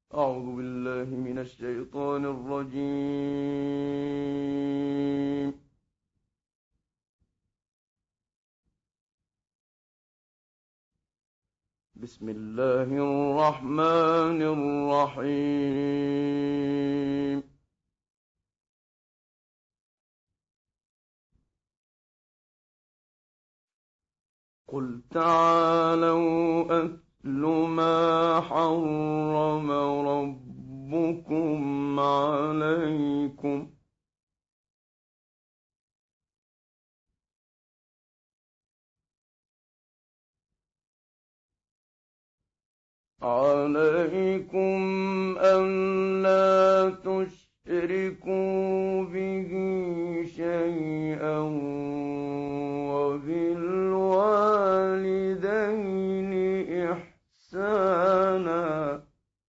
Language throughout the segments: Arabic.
أعوذ بالله من الشيطان الرجيم. بسم الله الرحمن الرحيم. قل تعالوا أتل ما حرم ربكم عليكم ألا تشركوا به شيئا وبالوالدين إحسانا.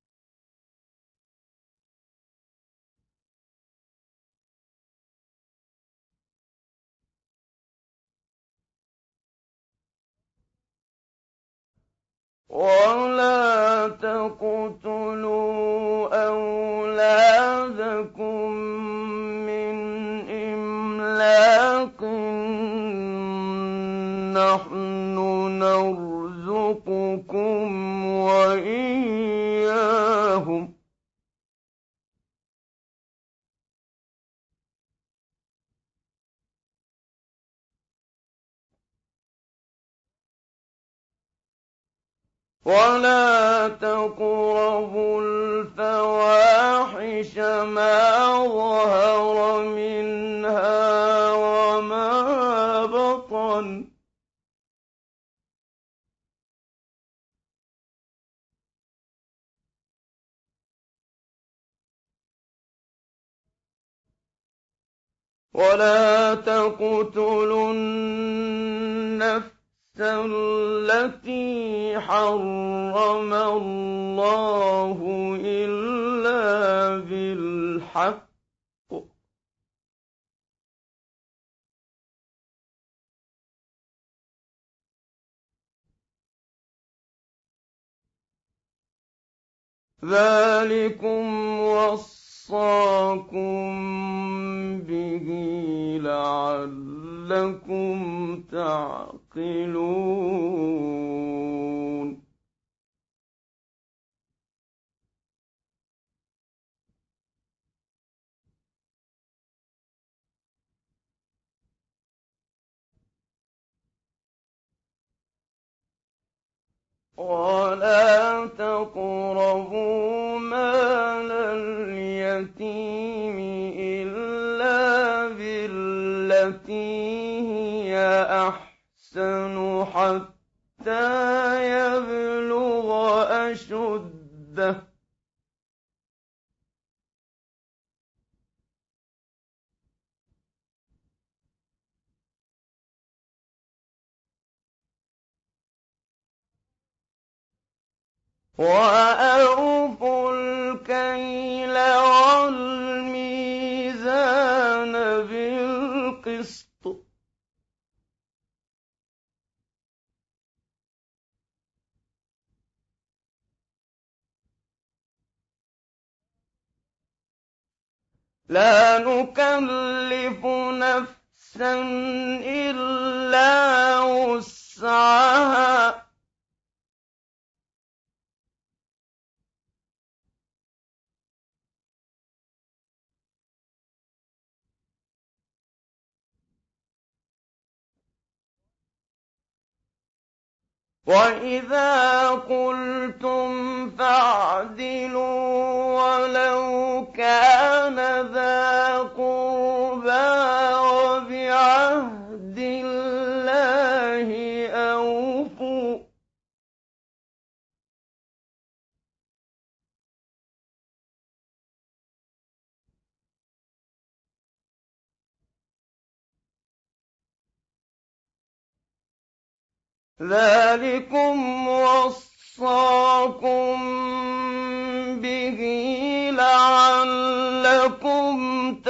ولا تقتلوا أولادكم من إملاق، نحن نرزقكم وإياهم، ولا تقربوا الفواحش ما ظهر منها وما بطن، ولا تقتلوا النفس التي حرم الله إلا بالحق، ذلكم وصاكم به لعلكم تعقلون. ولا تقربوا مال اليتيم إلا بالتي هي أحسن حتى يبلغ أشده، وأوفوا الكيل والميزان بالقسط، لا نكلف نفسا إلا وسعها، وإذا قلتم فاعدلوا ولو كان ذا قربى، وبعهد الله أوفوا، ذلكم وصاكم به لعلكم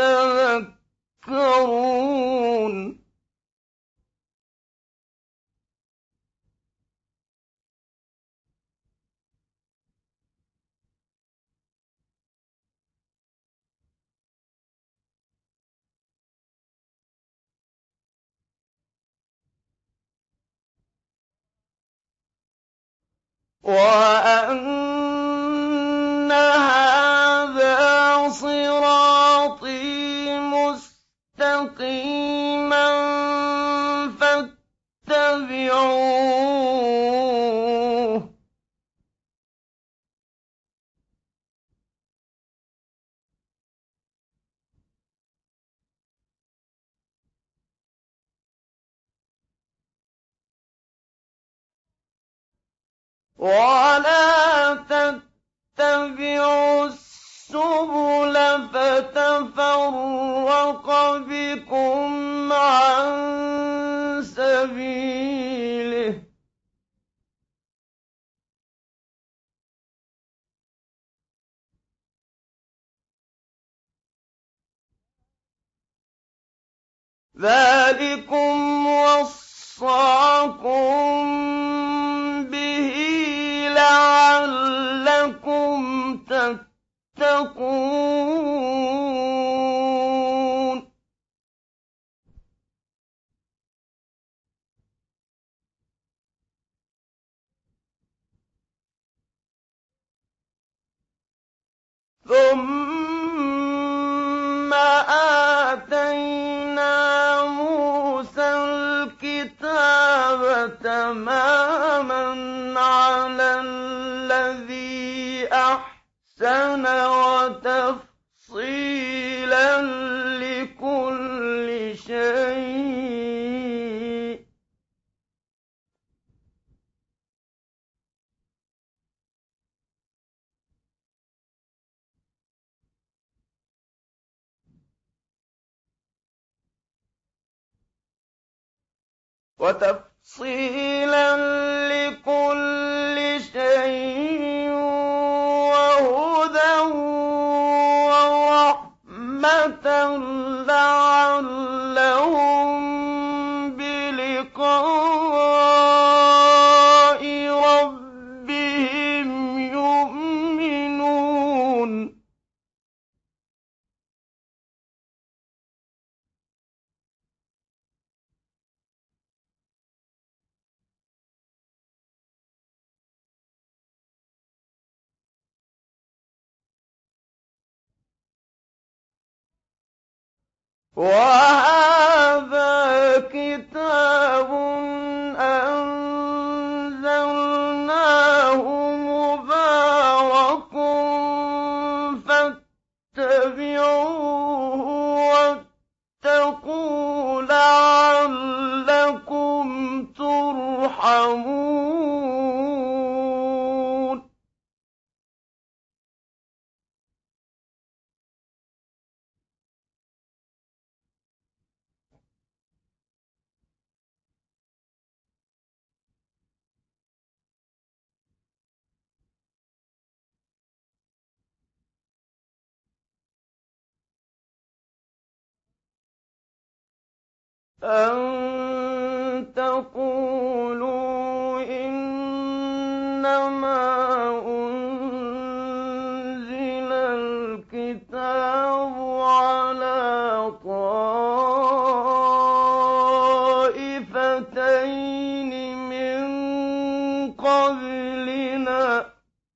تذكرون. وأن هذا صراطي مستقيما فاتبعوه ولا تتبعوا السبل فتفرق بكم عن سبيله ذلكم وصاكم به لعلكم تتقون ثم آتينا موسى الكتاب تماما على الذي أحسن وتفصيلا لكل شيء وهدى ورحمة لعلهم بلقاء ربهم يؤمنون وهذا كتاب أنزلناه مبارك فاتبعوه واتقوا لعلكم ترحمون أن تقولوا إنما أنزل الكتاب على طائفتين من قبلنا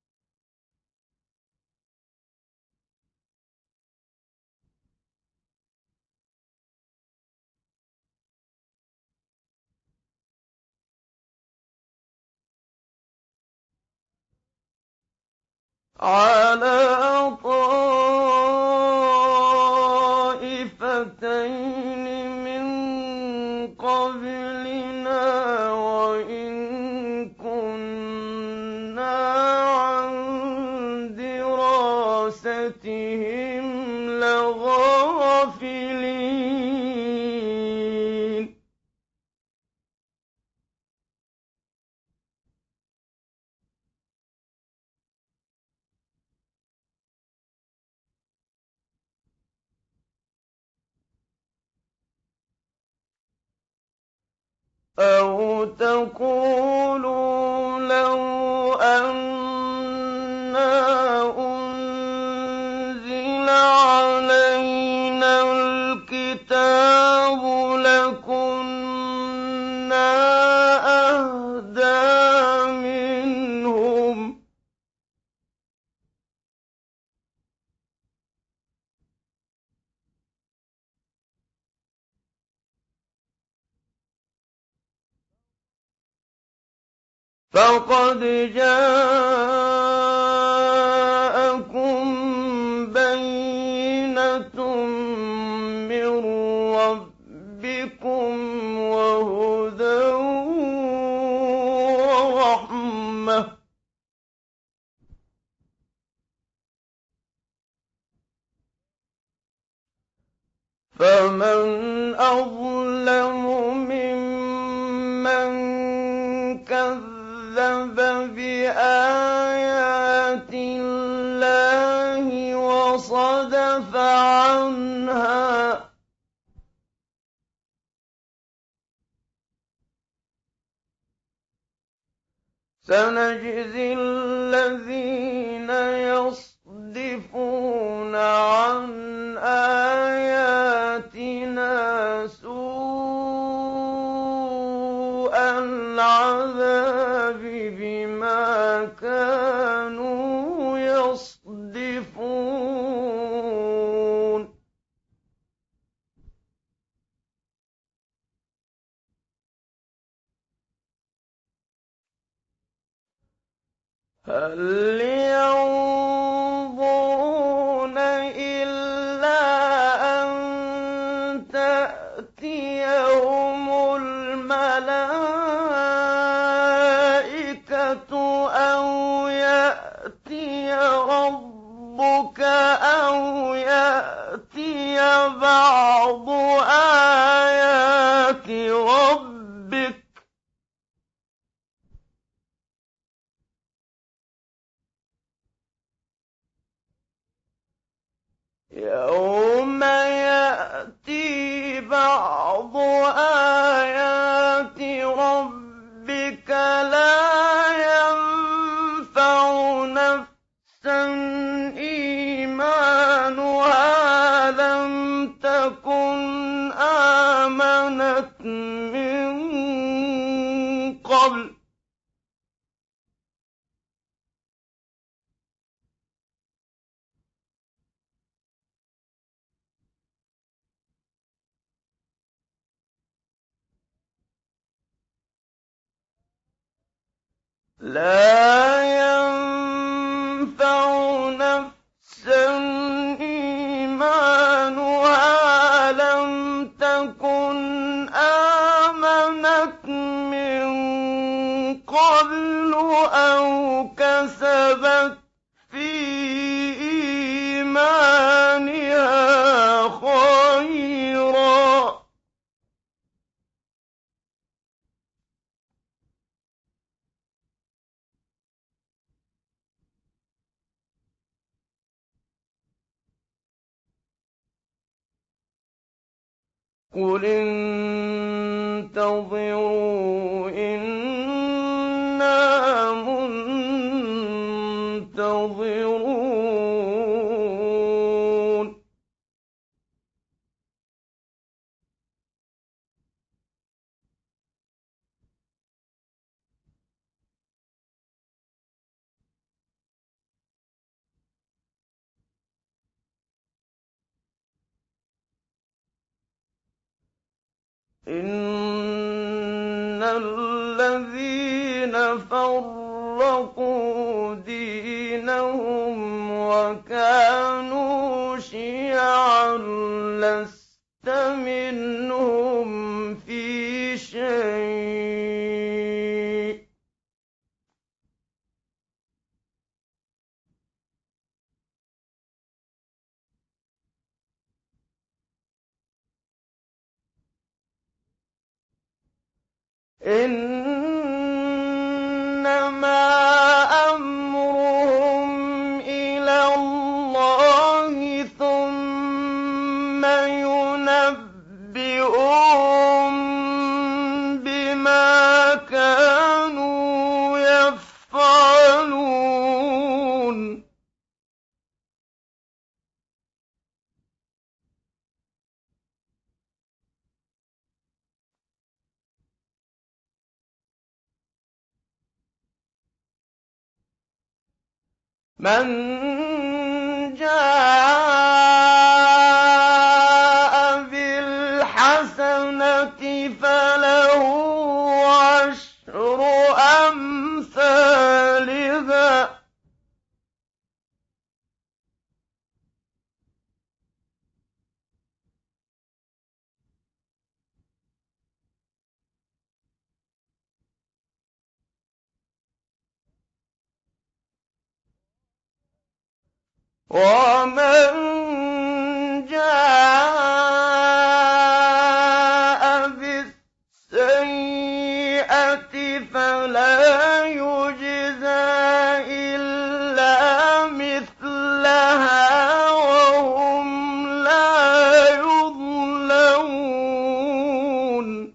على طائفتين من قبلنا وإن كنا عن دراستهم لغافلين أو تقولوا لو أنا أنزل علينا الكتاب لكنا أهدى منهم فقد جاءكم بينة من ربكم وهدى ورحمة. فمن أظلم ممن كذب بآيات الله وصدف عنها. سنجزي الذين يصدفون عن آياتنا سوء العذاب بما كانوا يصدفون. هل ينظرون إلا أن تأتيهم الملائكة أو يأتي ربك أو يأتي بعض آيات ربك يوم يأتي بعض آيات ربك لا ينفع نفسا إيمانها لم تكن آمنت من قبل لا ينفع نفسا إيمانها لم تكن آمنت من قبل أو كسبت في إيمانها خيرا. قل انتظروا إنا منتظرون. إن الذين فرقوا دينهم وكانوا شيعا لست منهم في شيء إنما أمرهم إلى الله ثم ينبئهم بما كانوا يفعلون. من جاء بالحسنة فله عشر أمثالها ومن جاء بالسيئة فلا يجزى إلا مثلها وهم لا يظلمون.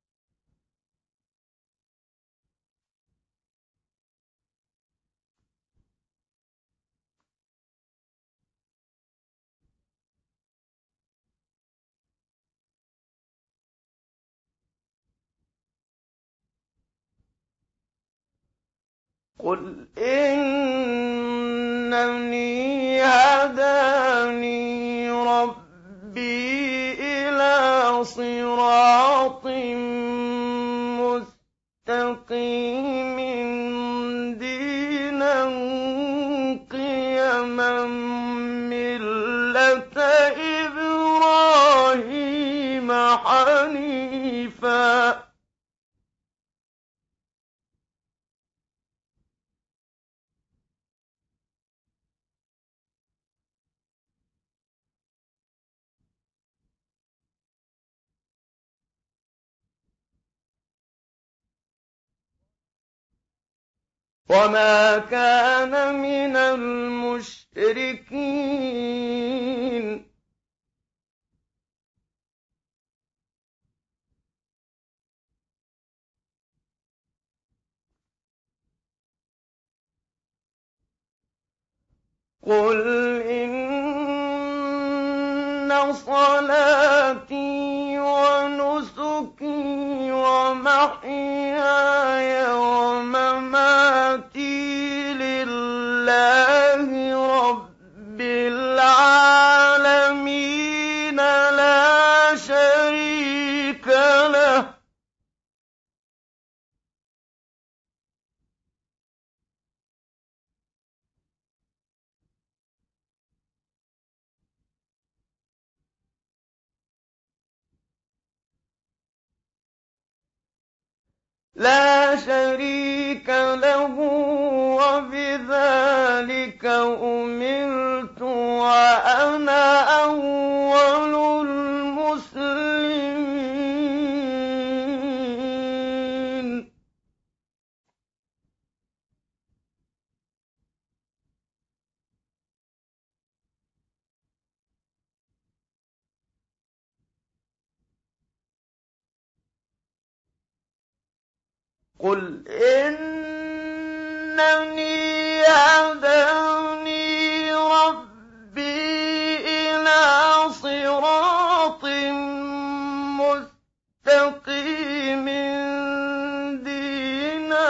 قل إنني هداني ربي إلى صراط مستقيم دينا قيما ملة إبراهيم حنيفا وما كان من المشركين. قل إن صلاتي ونسكي ومحياي ومماتي لله رب العالمين لا شريك له وبذلك أمرت وأنا أول المسلمين. قل إنني هداني ربي إلى صراط مستقيم دينا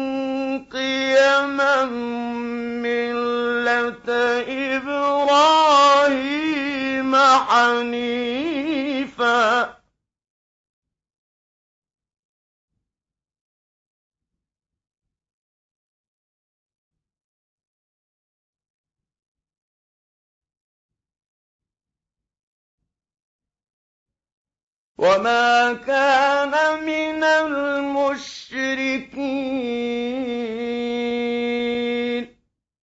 قيما ملة إبراهيم حنيفا وما كان من المشركين.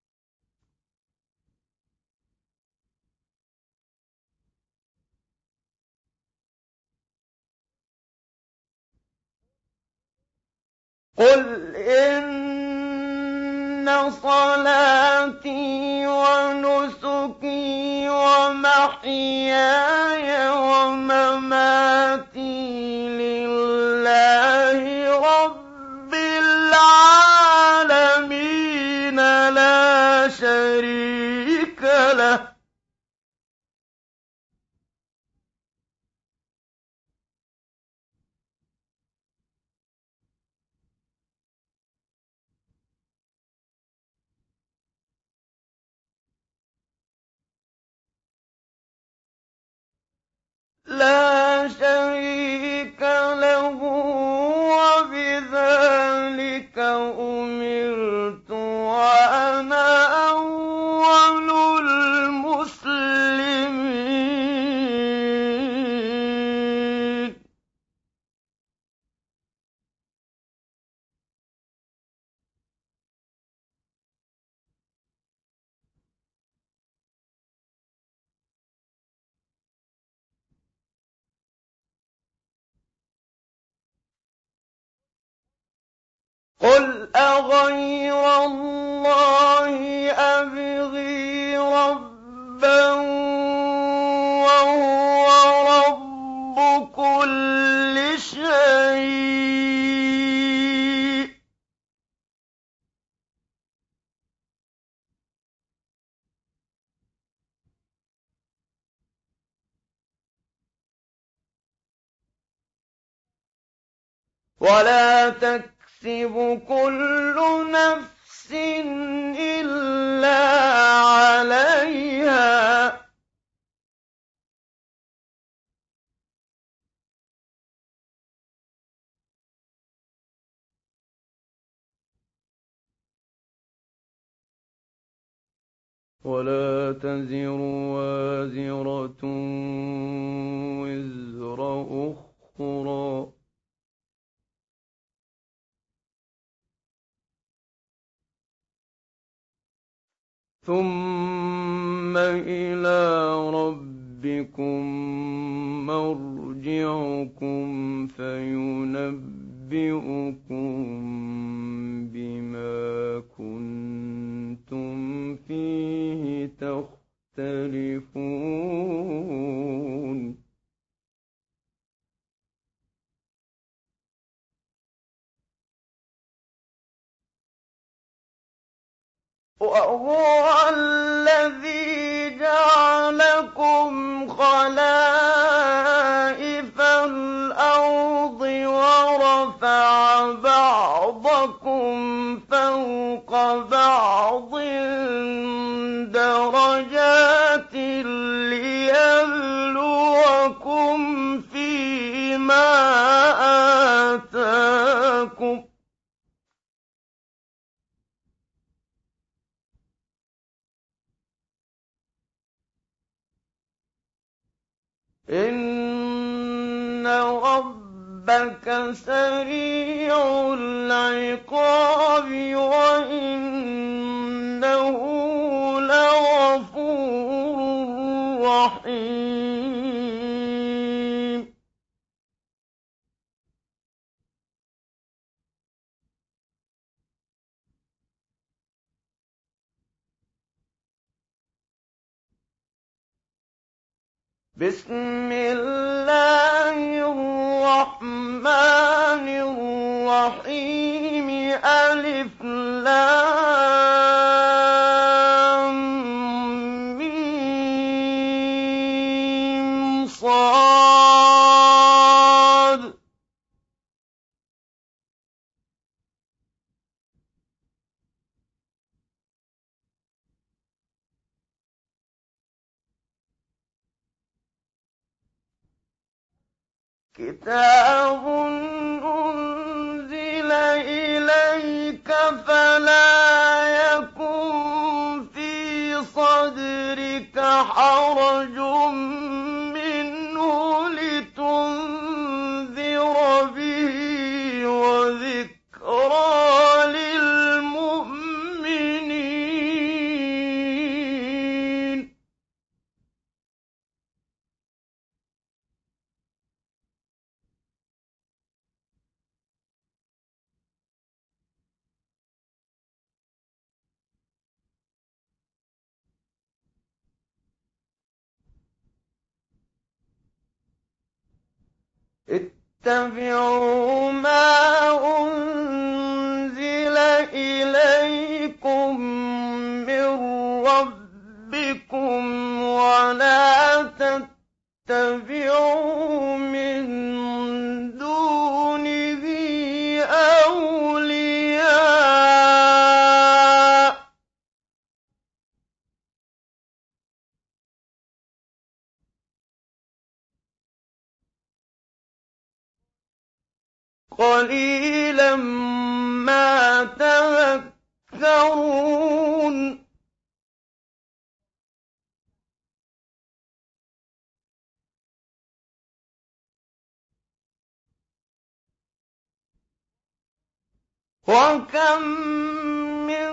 قل إن صلاتي ونسكي ومحياي ومماتي لله رب العالمين لا شريك له وبذلك أمرت وأنا أول قُلْ أَغَيْرَ اللَّهِ أَبْغِي رَبًّا وَهُوَ رَبُّ كُلِّ شَيْءٍ ۚ وَلَا تَكْسِبُ كُلُّ نَفْسٍ إِلَّا عَلَيْهَا ۚ وَلَا تَزِرُ وَازِرَةٌ وِزْرَ أُخْرَىٰ ۚ ثُمَّ إِلَىٰ رَبِّكُم مَّرْجِعُكُمْ فَيُنَبِّئُكُم بِمَا كُنتُمْ فِيهِ تَخْتَلِفُونَ وَهُوَ الَّذِي جَعَلَكُمْ خَلَائِفَ الْأَرْضِ وَرَفَعَ بَعْضَكُمْ فَوْقَ بَعْضٍ دَرَجَاتٍ لِّيَبْلُوَكُمْ فِيمَا آتَاكُمْ ۗ إِنَّ رَبَّكَ سَرِيعُ الْعِقَابِ وَإِنَّهُ لَغَفُورٌ رَّحِيمٌ بسم الله الرحمن الرحيم ألف لام ميم صاد كتاب أنزل إليك فلا يكن في صدرك حرج منه لتنذر به وذكرى للمؤمنين اتبعوا ما أنزل إليكم من ربكم ولا تتبعوا من دونه أولياء قليلا ما تذكرون وكم من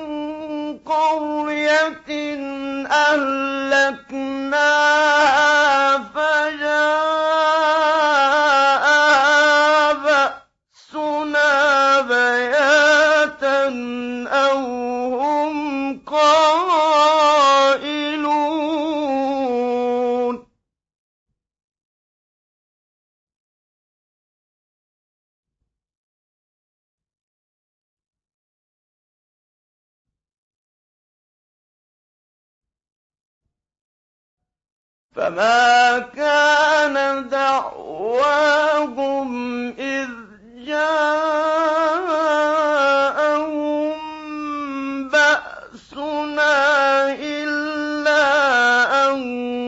قرية أهلكناها فجاءها بأسنا بياتا فما كان دعواهم إذ جاءهم بأسنا إلا أن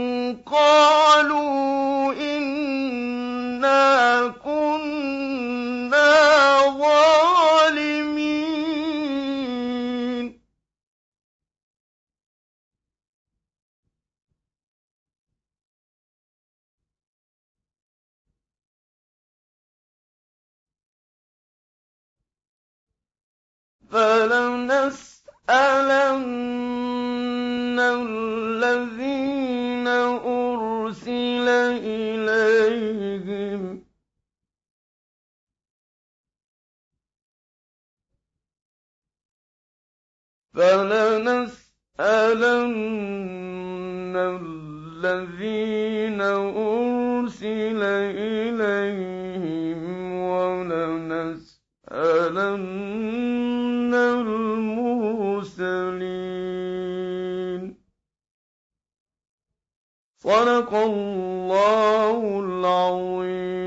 قالوا إنا كنا ظالمين فلنسألن الذين أرسل إليهم ولنسألن المرسلين صدق الله العظيم.